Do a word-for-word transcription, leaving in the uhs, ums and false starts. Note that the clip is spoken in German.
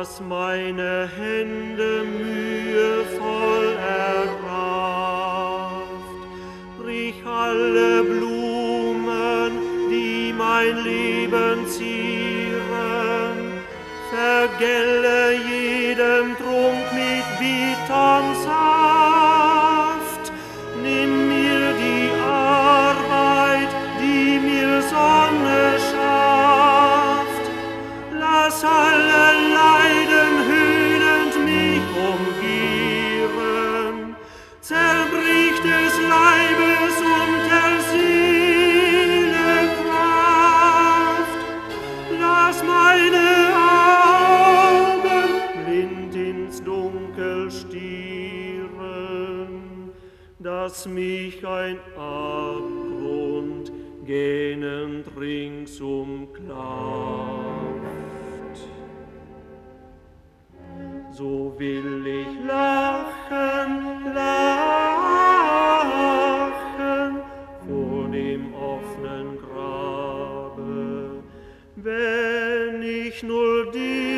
dass meine Hände mühevoll errafft. Brich alle Blumen, die mein Leben zieren, vergelle jeden Trunk mit bitterm Saft. Nimm mir die Arbeit, die mir Sonne schafft. Lass alle Leiden höhnend mich umgieren. Zerbrich des Leibes und der Seele Kraft. Lass meine Augen blind ins Dunkel stieren, dass mich ein Abgrund gähnend ringsum klafft. So will ich lachen, lachen vor dem offenen Grabe, wenn ich nur die